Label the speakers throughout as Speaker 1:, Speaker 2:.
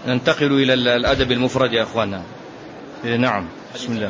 Speaker 1: ننتقل إلى الأدب المفرد يا أخوانا. نعم بسم الله.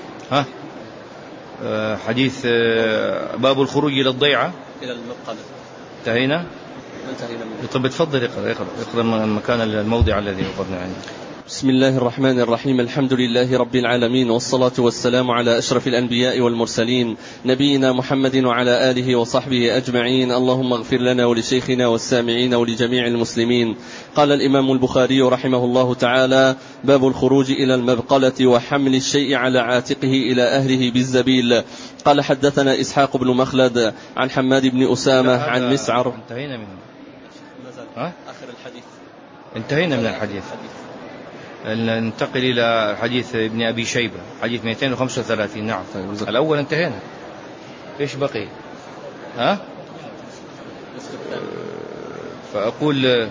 Speaker 1: حديث باب الخروج إلى الضيعة
Speaker 2: إلى المبقلة
Speaker 1: انتهينا. طب تفضل اقرأ مكان الموضع الذي وقفنا عنه.
Speaker 2: بسم الله الرحمن الرحيم. الحمد لله رب العالمين، والصلاة والسلام على أشرف الأنبياء والمرسلين نبينا محمد وعلى آله وصحبه أجمعين. اللهم اغفر لنا ولشيخنا والسامعين ولجميع المسلمين. قال الإمام البخاري رحمه الله تعالى: باب الخروج إلى المبقلة وحمل الشيء على عاتقه إلى أهله بالزبيل. قال حدثنا إسحاق بن مخلد عن حماد بن أسامة عن مسعر.
Speaker 1: انتهينا منه.
Speaker 2: آخر الحديث
Speaker 1: انتهينا من الحديث. ننتقل إلى حديث ابن أبي شيبة حديث 235. نعم الأول انتهينا. إيش بقي؟ فأقول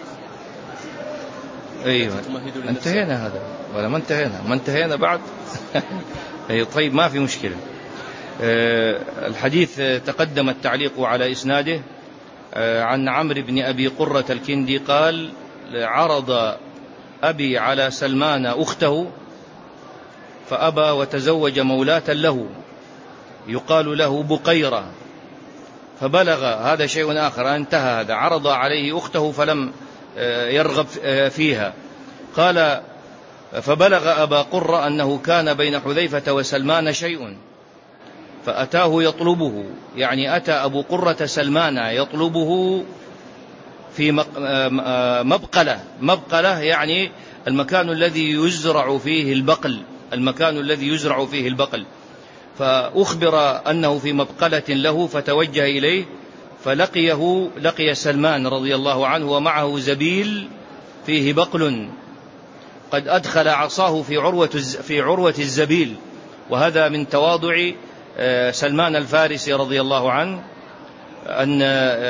Speaker 1: أيوة انتهينا هذا ولا ما انتهينا؟ ما انتهينا بعد. طيب ما في مشكلة. الحديث تقدم التعليق على إسناده عن عمرو بن أبي قرة الكندي قال: عرض أبي على سلمان أخته فأبى وتزوج مولاة له يقال له بقيرة، فبلغ هذا شيء آخر. انتهى هذا. عرض عليه أخته فلم يرغب فيها. قال: فبلغ أبا قرة أنه كان بين حذيفة وسلمان شيء فأتاه يطلبه، يعني أتى أبو قرة سلمان يطلبه في مبقلة يعني المكان الذي يزرع فيه البقل، فأخبر أنه في مبقلة له فتوجه إليه لقي سلمان رضي الله عنه ومعه زبيل فيه بقل قد أدخل عصاه في عروة الزبيل. وهذا من تواضع سلمان الفارسي رضي الله عنه أن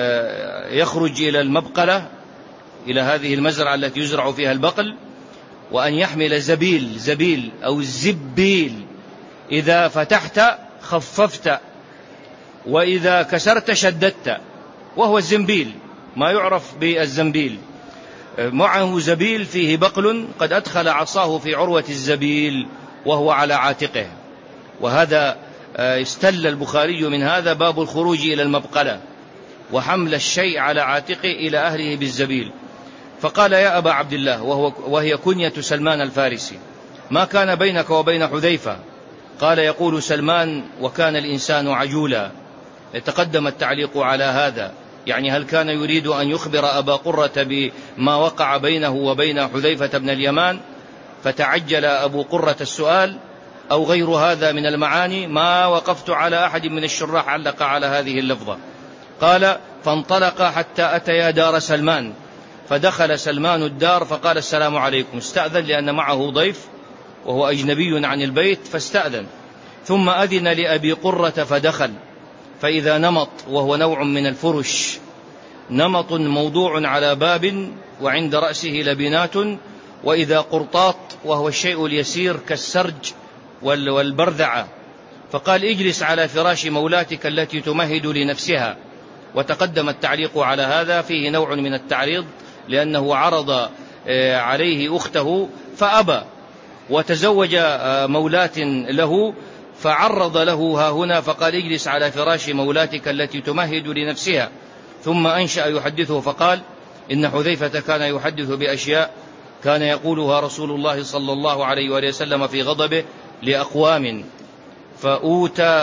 Speaker 1: يخرج إلى المبقلة، إلى هذه المزرعة التي يزرع فيها البقل، وأن يحمل زبيل أو الزبيل. إذا فتحت خففت وإذا كسرت شددت، وهو الزنبيل ما يعرف بالزنبيل. معه زبيل فيه بقل قد أدخل عصاه في عروة الزبيل وهو على عاتقه. وهذا استل البخاري من هذا باب الخروج إلى المبقلة وحمل الشيء على عاتقه إلى أهله بالزبيل. فقال: يا أبا عبد الله، وهي كنية سلمان الفارسي: ما كان بينك وبين حذيفة؟ قال: يقول سلمان: وكان الإنسان عجولا. يتقدم التعليق على هذا، يعني هل كان يريد أن يخبر أبا قرة بما وقع بينه وبين حذيفة بن اليمان فتعجل أبو قرة السؤال، أو غير هذا من المعاني؟ ما وقفت على أحد من الشراح علق على هذه اللفظة. قال: فانطلق حتى أتيا دار سلمان، فدخل سلمان الدار فقال: السلام عليكم. استأذن لأن معه ضيف وهو أجنبي عن البيت فاستأذن، ثم أذن لأبي قرة فدخل، فإذا نمط، وهو نوع من الفرش، نمط موضوع على باب وعند رأسه لبنات، وإذا قرطاط، وهو الشيء اليسير كالسرج والبرذعة. فقال: اجلس على فراش مولاتك التي تمهد لنفسها. وتقدم التعليق على هذا، فيه نوع من التعريض، لأنه عرض عليه أخته فأبى وتزوج مولاة له، فعرض له ها هنا فقال: اجلس على فراش مولاتك التي تمهد لنفسها. ثم أنشأ يحدثه فقال: إن حذيفة كان يحدث بأشياء كان يقولها رسول الله صلى الله عليه وآله وسلم في غضبه لأقوام فأوتى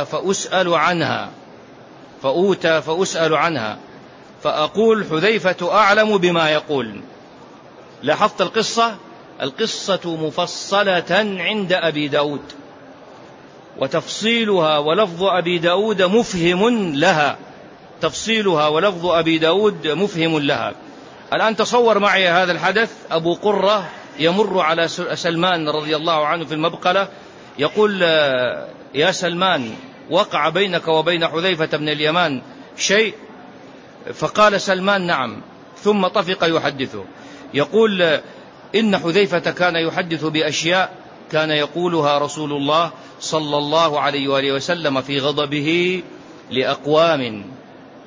Speaker 1: فأسأل عنها فأقول: حذيفة أعلم بما يقول. لاحظت القصة مفصلة عند أبي داود، وتفصيلها ولفظ أبي داود مفهم لها. الآن تصور معي هذا الحدث: أبو قرة يمر على سلمان رضي الله عنه في المبقلة، يقول: يا سلمان، وقع بينك وبين حذيفة بن اليمان شيء؟ فقال سلمان: نعم. ثم طفق يحدثه، يقول: إن حذيفة كان يحدث بأشياء كان يقولها رسول الله صلى الله عليه وآله وسلم في غضبه لأقوام،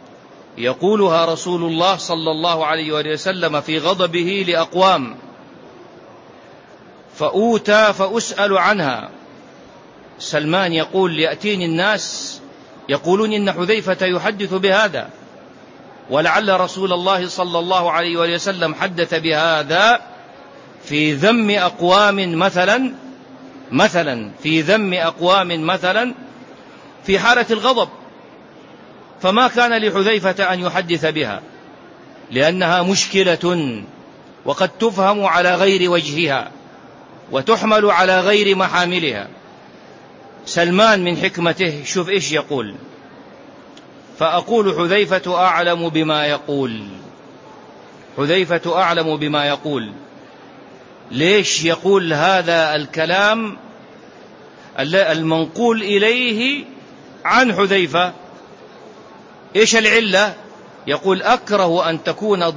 Speaker 1: يقولها رسول الله صلى الله عليه وآله وسلم في غضبه لأقوام. فأوتى فأسأل عنها. سلمان يقول: يأتيني الناس يقولون إن حذيفة يحدث بهذا، ولعل رسول الله صلى الله عليه وسلم حدث بهذا في ذم أقوام مثلا في ذم أقوام مثلا في حالة الغضب، فما كان لحذيفة أن يحدث بها لأنها مشكلة وقد تفهم على غير وجهها وتحمل على غير محاملها. سلمان من حكمته شوف إيش يقول: فأقول حذيفة أعلم بما يقول. حذيفة أعلم بما يقول. ليش يقول هذا الكلام المنقول إليه عن حذيفة؟ إيش العلة؟ يقول: أكره أن تكون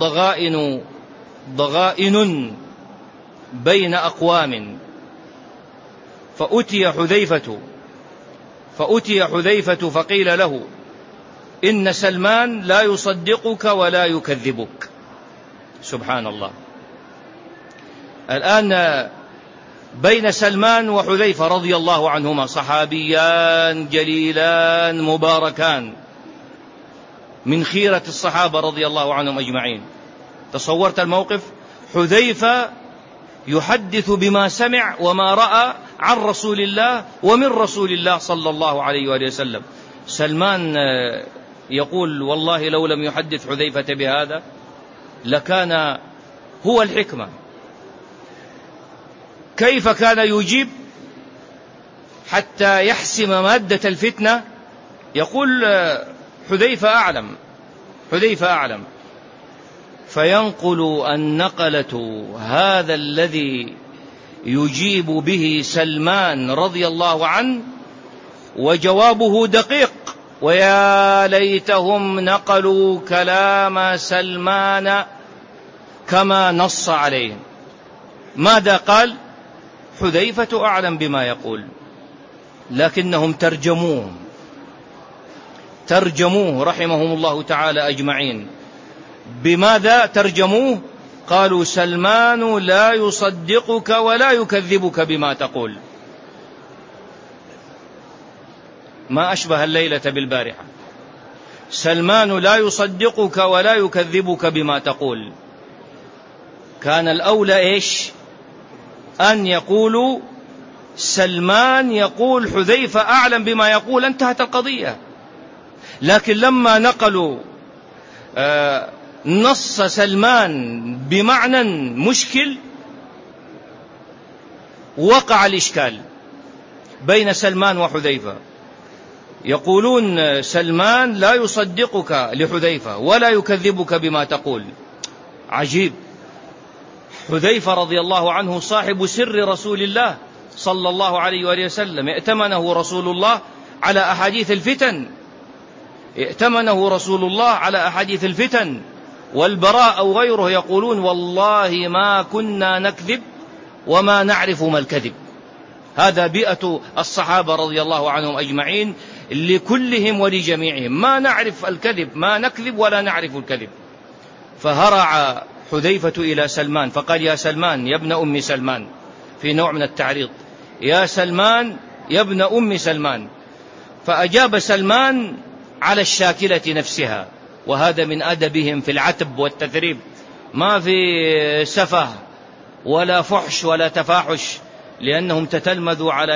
Speaker 1: ضغائن بين أقوام. فأتي حذيفة فقيل له: إن سلمان لا يصدقك ولا يكذبك. سبحان الله. الآن بين سلمان وحذيفة رضي الله عنهما، صحابيان جليلان مباركان من خيرة الصحابة رضي الله عنهم أجمعين. تصورت الموقف؟ حذيفة يحدث بما سمع وما رأى عن رسول الله ومن رسول الله صلى الله عليه وآله وسلم. سلمان يقول: والله لو لم يحدث حذيفة بهذا لكان هو الحكمة. كيف كان يجيب حتى يحسم مادة الفتنة؟ يقول: حذيفة أعلم. فينقل النقلة هذا الذي يجيب به سلمان رضي الله عنه، وجوابه دقيق. ويا ليتهم نقلوا كلام سلمان كما نص عليه. ماذا قال؟ حذيفة أعلم بما يقول، لكنهم ترجموه رحمهم الله تعالى أجمعين. بماذا ترجموه؟ قالوا: سلمان لا يصدقك ولا يكذبك بما تقول. ما أشبه الليلة بالبارحة. سلمان لا يصدقك ولا يكذبك بما تقول. كان الأولى إيش؟ أن يقولوا سلمان يقول حذيفة أعلم بما يقول، انتهت القضية. لكن لما نقلوا نص سلمان بمعنى مشكل، وقع الإشكال بين سلمان وحذيفة. يقولون سلمان لا يصدقك لحذيفة ولا يكذبك بما تقول. عجيب. حذيفة رضي الله عنه صاحب سر رسول الله صلى الله عليه وآله وسلم، ائتمنه رسول الله على أحاديث الفتن. والبراء أو غيره يقولون: والله ما كنا نكذب وما نعرف ما الكذب. هذا بيئة الصحابة رضي الله عنهم أجمعين، لكلهم ولجميعهم: ما نعرف الكذب، ما نكذب ولا نعرف الكذب. فهرع حذيفة إلى سلمان فقال: يا سلمان يا ابن أم سلمان، في نوع من التعريض، يا سلمان يا ابن أم سلمان. فأجاب سلمان على الشاكلة نفسها، وهذا من أدبهم في العتب والتثريب، ما في سفه ولا فحش ولا تفاحش، لأنهم تتلمذوا على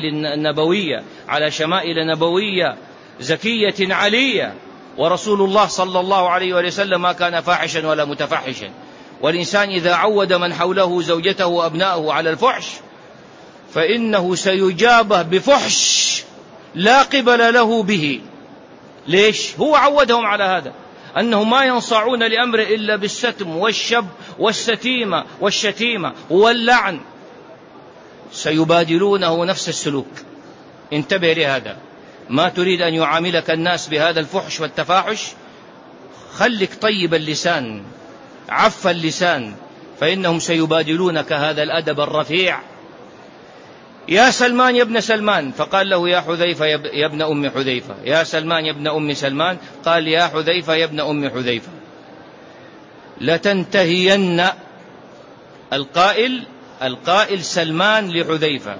Speaker 1: شمائل نبوية زكية علية. ورسول الله صلى الله عليه وسلم ما كان فاحشا ولا متفحشا. والإنسان إذا عود من حوله زوجته وأبناءه على الفحش فإنه سيجابه بفحش لا قبل له به. ليش؟ هو عودهم على هذا، أنهم ما ينصاعون لأمر إلا بالستم والشب والشتيمة واللعن، سيبادلونه نفس السلوك. انتبه لهذا. ما تريد أن يعاملك الناس بهذا الفحش والتفاحش، خلك طيب اللسان عف اللسان، فإنهم سيبادلونك هذا الأدب الرفيع. يا سلمان يا ابن سلمان، فقال له: يا حذيفة يا ابن أم حذيفة. يا سلمان يا ابن أم سلمان، قال: يا حذيفة يا ابن أم حذيفة. لتنتهين، القائل القائل سلمان لحذيفة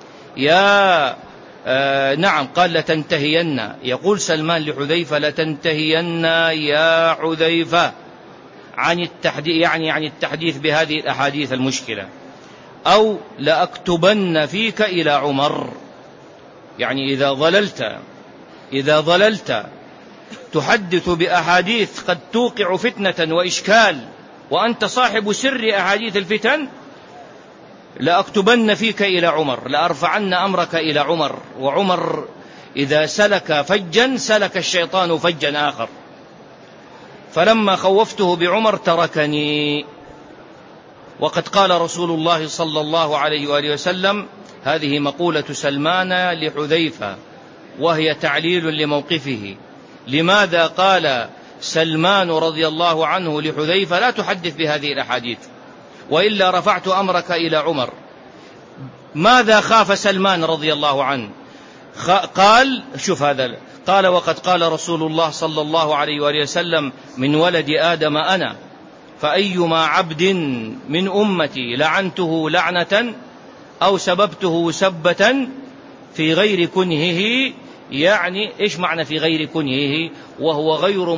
Speaker 1: نعم قال لتنتهين، يقول سلمان لحذيفة لتنتهين يا حذيفة عن التحديث، يعني عن التحديث بهذه الأحاديث المشكلة، أو لأكتبن فيك إلى عمر، يعني إذا ضللت تحدث بأحاديث قد توقع فتنة وإشكال وأنت صاحب سر أحاديث الفتن، لأكتبن فيك إلى عمر، لأرفعن أمرك إلى عمر، وعمر إذا سلك فجا سلك الشيطان فجا آخر، فلما خوفته بعمر تركني. وقد قال رسول الله صلى الله عليه وآله وسلم، هذه مقولة سلمان لحذيفة وهي تعليل لموقفه. لماذا قال سلمان رضي الله عنه لحذيفة لا تحدث بهذه الأحاديث وإلا رفعت أمرك إلى عمر؟ ماذا خاف سلمان رضي الله عنه؟ قال شوف هذا، قال وقد قال رسول الله صلى الله عليه وآله وسلم من ولد آدم أنا، فأيما عبد من أمتي لعنته لعنة أو سببته سبة في غير كنهه، يعني إيش معنى في غير كنهه؟ وهو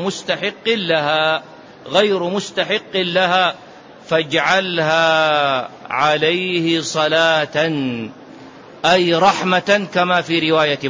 Speaker 1: غير مستحق لها فاجعلها عليه صلاة، أي رحمة كما في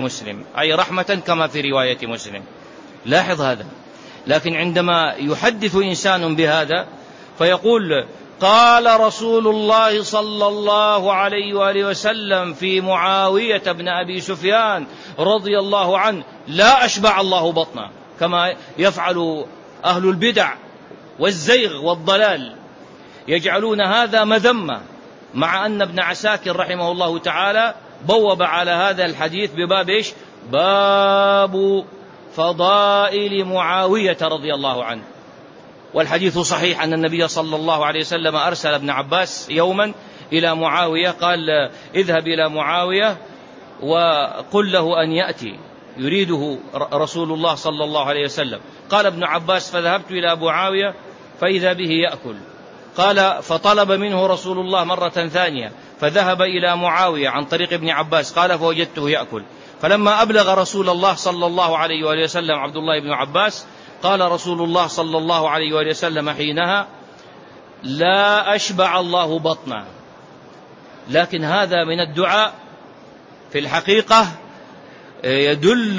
Speaker 1: رواية مسلم، لاحظ هذا. لكن عندما يحدث إنسان بهذا فيقول قال رسول الله صلى الله عليه وآله وسلم في معاوية بن أبي سفيان رضي الله عنه لا أشبع الله بطنا، كما يفعل أهل البدع والزيغ والضلال، يجعلون هذا مذمة، مع أن ابن عساكر رحمه الله تعالى بوب على هذا الحديث بباب إيش؟ باب فضائل معاوية رضي الله عنه. والحديث صحيح أن النبي صلى الله عليه وسلم أرسل ابن عباس يوما إلى معاوية، قال اذهب إلى معاوية وقل له أن يأتي، يريده رسول الله صلى الله عليه وسلم. قال ابن عباس فذهبت إلى معاوية فإذا به يأكل، قال فطلب منه رسول الله مرة ثانية فذهب إلى معاوية عن طريق ابن عباس، قال فوجدته يأكل. فلما أبلغ رسول الله صلى الله عليه وآله وسلم عبد الله بن عباس، قال رسول الله صلى الله عليه وآله وسلم حينها لا أشبع الله بطنا. لكن هذا من الدعاء في الحقيقة يدل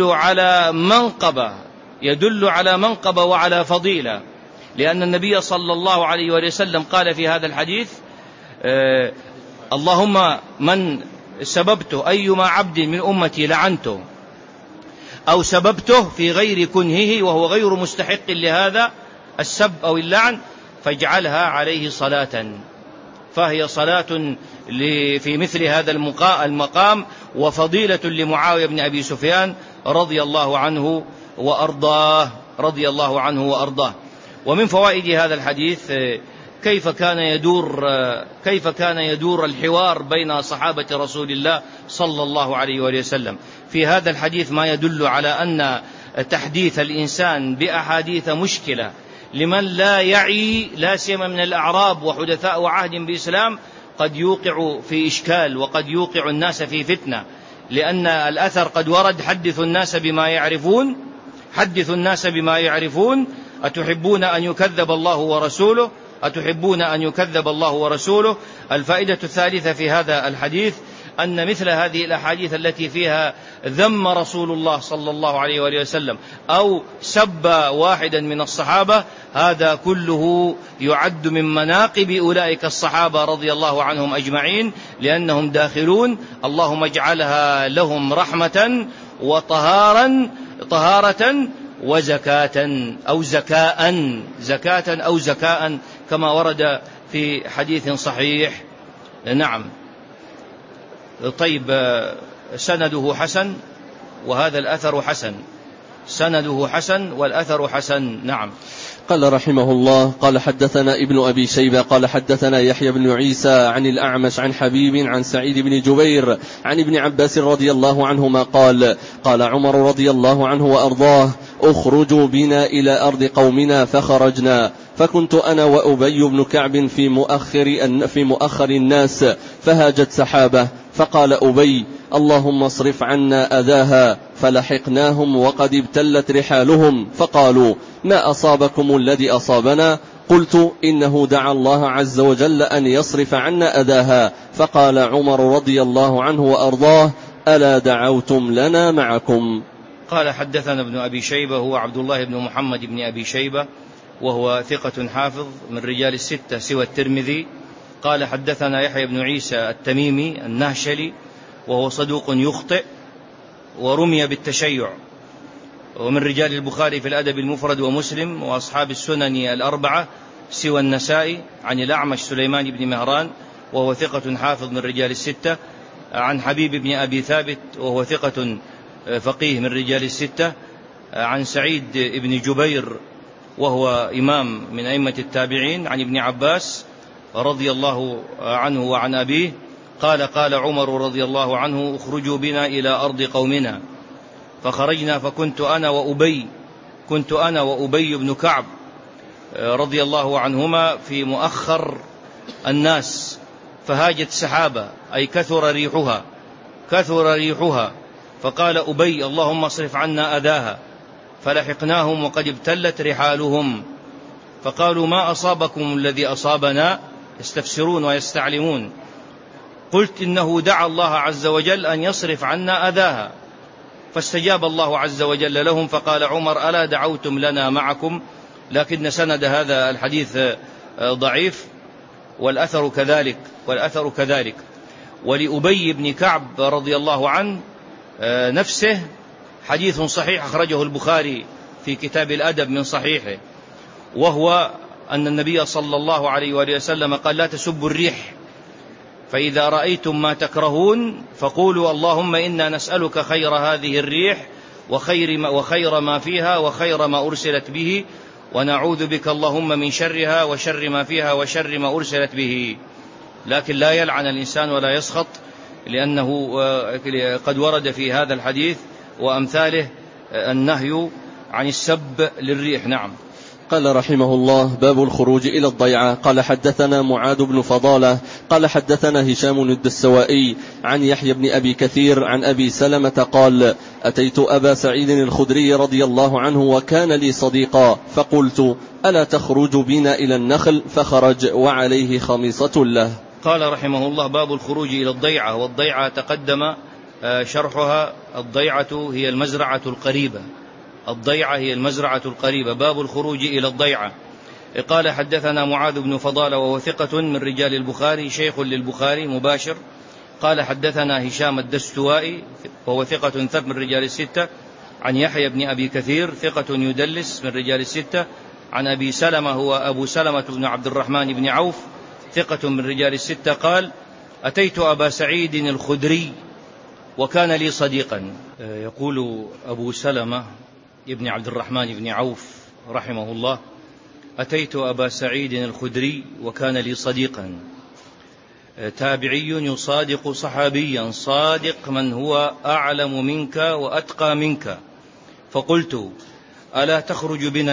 Speaker 1: على منقبة وعلى فضيلة، لأن النبي صلى الله عليه وآله وسلم قال في هذا الحديث اللهم من سببته أيما عبد من أمتي لعنته أو سببته في غير كنهه وهو غير مستحق لهذا السب أو اللعن فاجعلها عليه صلاة. فهي صلاة في مثل هذا المقام وفضيلة لمعاوية بن أبي سفيان رضي الله عنه وأرضاه. ومن فوائد هذا الحديث كيف كان يدور الحوار بين صحابة رسول الله صلى الله عليه وآله وسلم. في هذا الحديث ما يدل على أن تحديث الإنسان بأحاديث مشكلة لمن لا يعي، لا سيما من الأعراب وحدثاء عهد بإسلام، قد يوقع في إشكال وقد يوقع الناس في فتنة، لأن الأثر قد ورد حدثوا الناس بما يعرفون أتحبون أن يكذب الله ورسوله. الفائدة الثالثة في هذا الحديث أن مثل هذه الأحاديث التي فيها ذم رسول الله صلى الله عليه وآله وسلم أو سب واحدا من الصحابة، هذا كله يعد من مناقب أولئك الصحابة رضي الله عنهم أجمعين، لأنهم داخلون. اللهم اجعلها لهم رحمة وطهارة وزكاة أو زكاء كما ورد في حديث صحيح. نعم. طيب، سنده حسن وهذا الأثر حسن، سنده حسن والأثر حسن. نعم.
Speaker 2: قال رحمه الله قال حدثنا ابن أبي شيبة قال حدثنا يحيى بن عيسى عن الأعمش عن حبيب عن سعيد بن جبير عن ابن عباس رضي الله عنهما قال عمر رضي الله عنه وأرضاه اخرجوا بنا إلى أرض قومنا، فخرجنا فكنت أنا وأبي بن كعب في مؤخر الناس، فهاجت سحابة، فقال أبي: اللهم اصرف عنا أذاها، فلحقناهم وقد ابتلت رحالهم، فقالوا: ما أصابكم الذي أصابنا؟ قلت: إنه دعا الله عز وجل أن يصرف عنا أذاها. فقال عمر رضي الله عنه وأرضاه: ألا دعوتم لنا معكم؟
Speaker 1: قال حدثنا ابن أبي شيبة هو عبد الله بن محمد بن أبي شيبة، وهو ثقة حافظ من رجال الستة سوى الترمذي. قال حدثنا يحيى بن عيسى التميمي النهشلي، وهو صدوق يخطئ ورمي بالتشيع، ومن رجال البخاري في الأدب المفرد ومسلم وأصحاب السنن الأربعة سوى النسائي، عن الأعمش سليمان بن مهران وهو ثقة حافظ من رجال الستة، عن حبيب بن أبي ثابت وهو ثقة فقيه من رجال الستة، عن سعيد بن جبير وهو إمام من أئمة التابعين، عن ابن عباس رضي الله عنه وعن أبيه قال: قال عمر رضي الله عنه: اخرجوا بنا إلى أرض قومنا. فخرجنا، فكنت أنا وأبي بن كعب رضي الله عنهما في مؤخر الناس، فهاجت سحابة، أي كثر ريحها، فقال أبي: اللهم اصرف عنا أذاها، فلحقناهم وقد ابتلت رحالهم، فقالوا: ما أصابكم الذي أصابنا؟ يستفسرون ويستعلمون. قلت: إنه دعا الله عز وجل أن يصرف عنا أذاها، فاستجاب الله عز وجل لهم. فقال عمر: ألا دعوتم لنا معكم؟ لكن سند هذا الحديث ضعيف، والأثر كذلك. ولأبي بن كعب رضي الله عنه نفسه حديث صحيح أخرجه البخاري في كتاب الأدب من صحيحه، وهو أن النبي صلى الله عليه وآله وسلم قال: لا تسبوا الريح، فإذا رأيتم ما فقولوا: اللهم إنا نسألك خير هذه الريح وخير ما فيها وخير ما أرسلت به، ونعوذ بك اللهم من شرها وشر ما فيها وشر ما أرسلت به. لكن لا يلعن الإنسان ولا يسخط، لأنه قد ورد في هذا الحديث وأمثاله النهي عن السب للريح. نعم.
Speaker 2: قال رحمه الله: باب الخروج إلى الضيعة. قال حدثنا معاذ بن فضالة قال حدثنا هشام الدستوائي عن يحيى بن أبي كثير عن أبي سلمة قال: أتيت أبا سعيد الخدري رضي الله عنه وكان لي صديقا، فقلت: ألا تخرج بنا إلى النخل؟ فخرج وعليه خميصة له.
Speaker 1: قال رحمه الله: باب الخروج إلى الضيعة. والضيعة تقدم شرحها. الضيعة هي المزرعة القريبة. باب الخروج إلى الضيعة. قال حدثنا معاذ بن فضالة وهو ثقة من رجال البخاري، شيخ للبخاري مباشر. قال حدثنا هشام الدستوائي وهو ثقة ثبت من رجال الستة، عن يحيى بن أبي كثير ثقة يدلس من رجال الستة، عن أبي سلمة هو أبو سلمة بن عبد الرحمن بن عوف ثقة من رجال الستة قال: أتيت أبا سعيد الخدري وكان لي صديقا. يقول أبو سلمة ابن عبد الرحمن بن عوف رحمه الله: أتيت أبا سعيد الخدري وكان لي صديقا. تابعي يصادق صحابيا، صادق من هو أعلم منك وأتقى منك. فقلت: ألا تخرج بنا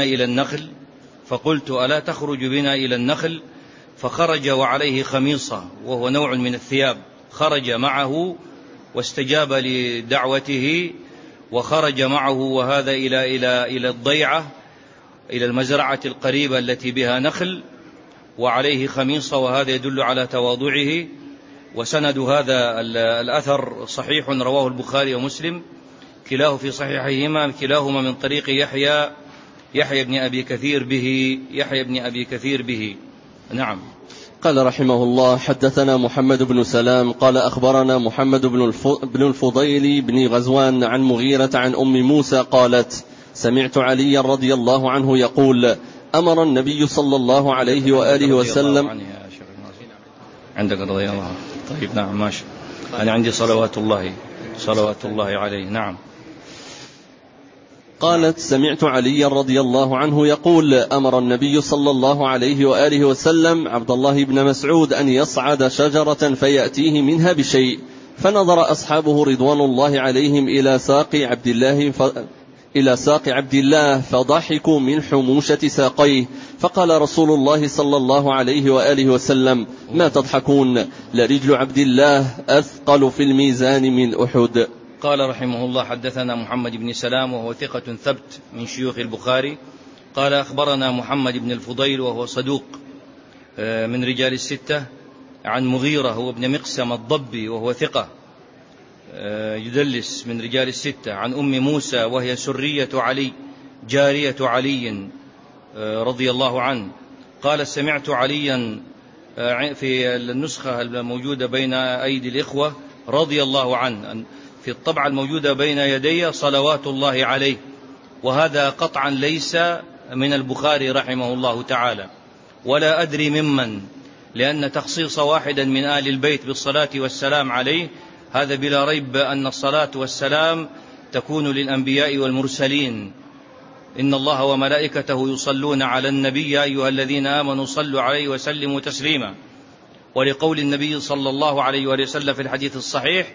Speaker 1: إلى النخل؟ فخرج وعليه خميصة، وهو نوع من الثياب، خرج معه واستجاب لدعوته وخرج معه، وهذا إلى الضيعة، إلى المزرعة القريبة التي بها نخل، وعليه خميصة، وهذا يدل على تواضعه. وسند هذا الأثر صحيح، رواه البخاري ومسلم كلاه في صحيحهما، كلاهما من طريق يحيى بن أبي كثير به. نعم.
Speaker 2: قال رحمه الله: حدثنا محمد بن سلام قال أخبرنا محمد بن الفضيل بن غزوان عن مغيرة عن أم موسى قالت: سمعت علي رضي الله عنه يقول: أمر النبي صلى الله عليه وآله وسلم.
Speaker 1: عندك رضي الله. طيب نعم ماشي. أنا عندي صلوات الله عليه. نعم.
Speaker 2: قالت: سمعت علي رضي الله عنه يقول: أمر النبي صلى الله عليه وآله وسلم عبد الله بن مسعود أن يصعد شجرة فيأتيه منها بشيء، فنظر أصحابه رضوان الله عليهم إلى ساق عبد الله فضحكوا من حموشة ساقيه، فقال رسول الله صلى الله عليه وآله وسلم: ما تضحكون؟ لرجل عبد الله أثقل في الميزان من أحد.
Speaker 1: قال رحمه الله: حدثنا محمد بن سلام وهو ثقة ثبت من شيوخ البخاري. قال أخبرنا محمد بن الفضيل وهو صدوق من رجال الستة، عن مغيرة هو ابن مقسم الضبي وهو ثقة يدلس من رجال الستة، عن أم موسى وهي سرية علي جارية علي رضي الله عنه. قال: سمعت عليا، في النسخة الموجودة بين أيدي الإخوة رضي الله عنه، في الطبعة الموجودة بين يدي صلوات الله عليه، وهذا قطعا ليس من البخاري رحمه الله تعالى، ولا أدري ممن، لأن تخصيص واحدا من آل البيت بالصلاة والسلام عليه هذا بلا ريب أن الصلاة والسلام تكون للأنبياء والمرسلين. إن الله وملائكته يصلون على النبي يا أيها الذين آمنوا صلوا عليه وسلموا تسليما. ولقول النبي صلى الله عليه وسلم في الحديث الصحيح: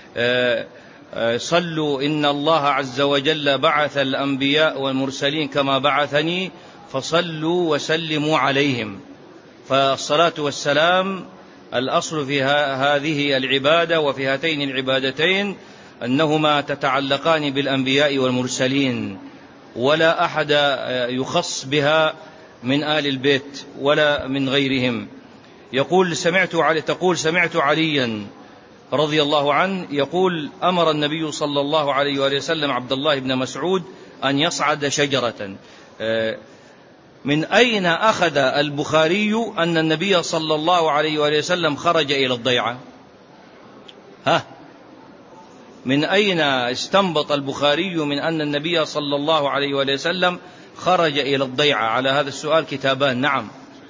Speaker 1: صلوا إن الله عز وجل بعث الأنبياء والمرسلين كما بعثني فصلوا وسلموا عليهم. فالصلاة والسلام الأصل في هذه العبادة وفي هاتين العبادتين أنهما تتعلقان بالأنبياء والمرسلين، ولا أحد يخص بها من آل البيت ولا من غيرهم. تقول: سمعت عليا رضي الله عنه يقول: أمر النبي صلى الله عليه وسلم عبد الله بن مسعود أن يصعد شجرة. من أين أخذ البخاري أن النبي صلى الله عليه وسلم خرج إلى الضيعة؟ من أين استنبط البخاري من أن النبي صلى الله عليه وسلم خرج إلى الضيعة؟ على هذا السؤال كتابان. نعم.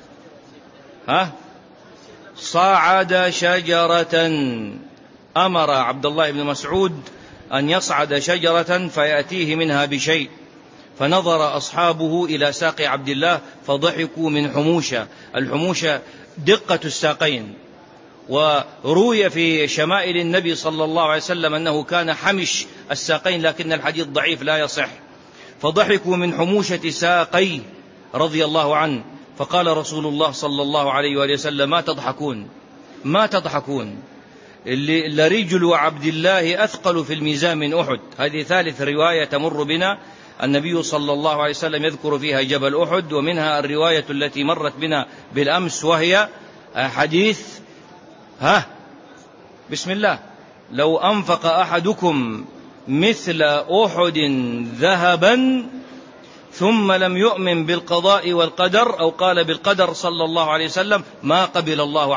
Speaker 1: صعد شجرة، أمر عبد الله بن مسعود أن يصعد شجرة فيأتيه منها بشيء، فنظر أصحابه إلى ساق عبد الله فضحكوا من حموشة. الحموشة دقة الساقين، وروي في شمائل النبي صلى الله عليه وسلم أنه كان حمش الساقين، لكن الحديث ضعيف لا يصح. فضحكوا من حموشة ساقيه رضي الله عنه. فقال رسول الله صلى الله عليه وسلم: ما تضحكون؟ لرجل عبد الله أثقل في الميزان من أحد. هذه ثالث رواية تمر بنا، النبي صلى الله عليه وسلم يذكر فيها جبل أحد، ومنها الرواية التي مرت بنا بالأمس وهي حديث بسم الله: لو أنفق أحدكم مثل أحد ذهبا ثم لم يؤمن بالقضاء والقدر، أو قال بالقدر صلى الله عليه وسلم، ما قبل الله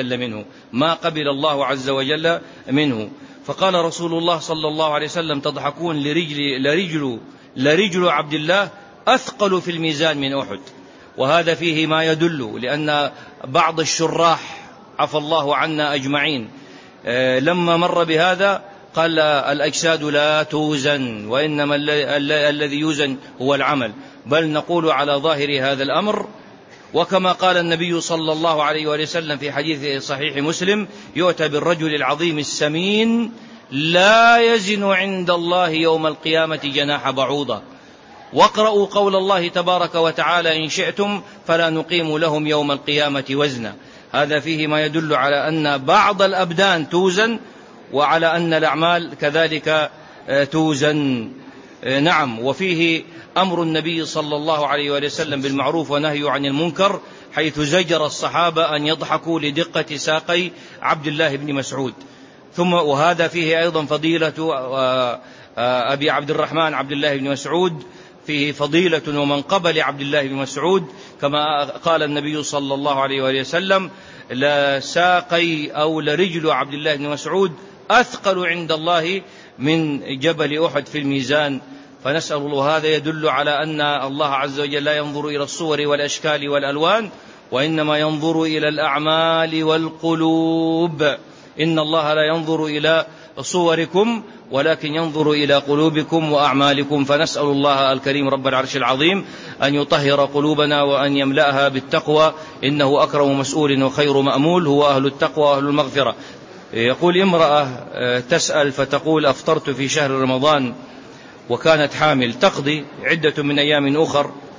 Speaker 1: عز وجل منه. فقال رسول الله صلى الله عليه وسلم: تضحكون؟ لرجل عبد الله أثقل في الميزان من أحد. وهذا فيه ما يدل، لأن بعض الشراح عفى الله عنا أجمعين لما مر بهذا قال: الأجساد لا توزن، وإنما الذي يوزن هو العمل. بل نقول على ظاهر هذا الأمر، وكما قال النبي صلى الله عليه وسلم في حديث صحيح مسلم: يؤتى بالرجل العظيم السمين لا يزن عند الله يوم القيامة جناح بعوضة. واقرأوا قول الله تبارك وتعالى: إن شئتم فلا نقيم لهم يوم القيامة وزنا. هذا فيه ما يدل على أن بعض الأبدان توزن، وعلى أن الأعمال كذلك توزن. نعم. وفيه أمر النبي صلى الله عليه وسلم بالمعروف ونهي عن المنكر، حيث زجر الصحابة أن يضحكوا لدقة ساقي عبد الله بن مسعود. وهذا فيه أيضا فضيلة أبي عبد الرحمن عبد الله بن مسعود، فيه فضيلة ومنقبة لعبد الله بن مسعود، كما قال النبي صلى الله عليه وسلم: لا ساقي أو لرجل عبد الله بن مسعود أثقل عند الله من جبل أحد في الميزان. فنسأل الله، هذا يدل على أن الله عز وجل لا ينظر إلى الصور والأشكال والألوان، وإنما ينظر إلى الأعمال والقلوب. إن الله لا ينظر إلى صوركم ولكن ينظر إلى قلوبكم وأعمالكم. فنسأل الله الكريم رب العرش العظيم أن يطهر قلوبنا وأن يملأها بالتقوى، إنه أكرم مسؤول وخير مأمول، هو أهل التقوى وأهل المغفرة. يقول امرأة تسأل فتقول: أفطرت في شهر رمضان وكانت حامل، تقضي عدة من أيام أخر،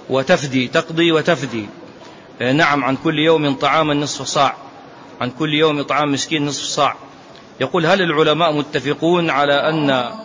Speaker 1: وتفدي، تقضي وتفدي. نعم، عن كل يوم طعاما نصف صاع، عن كل يوم طعام مسكين نصف صاع. يقول: هل العلماء متفقون على أن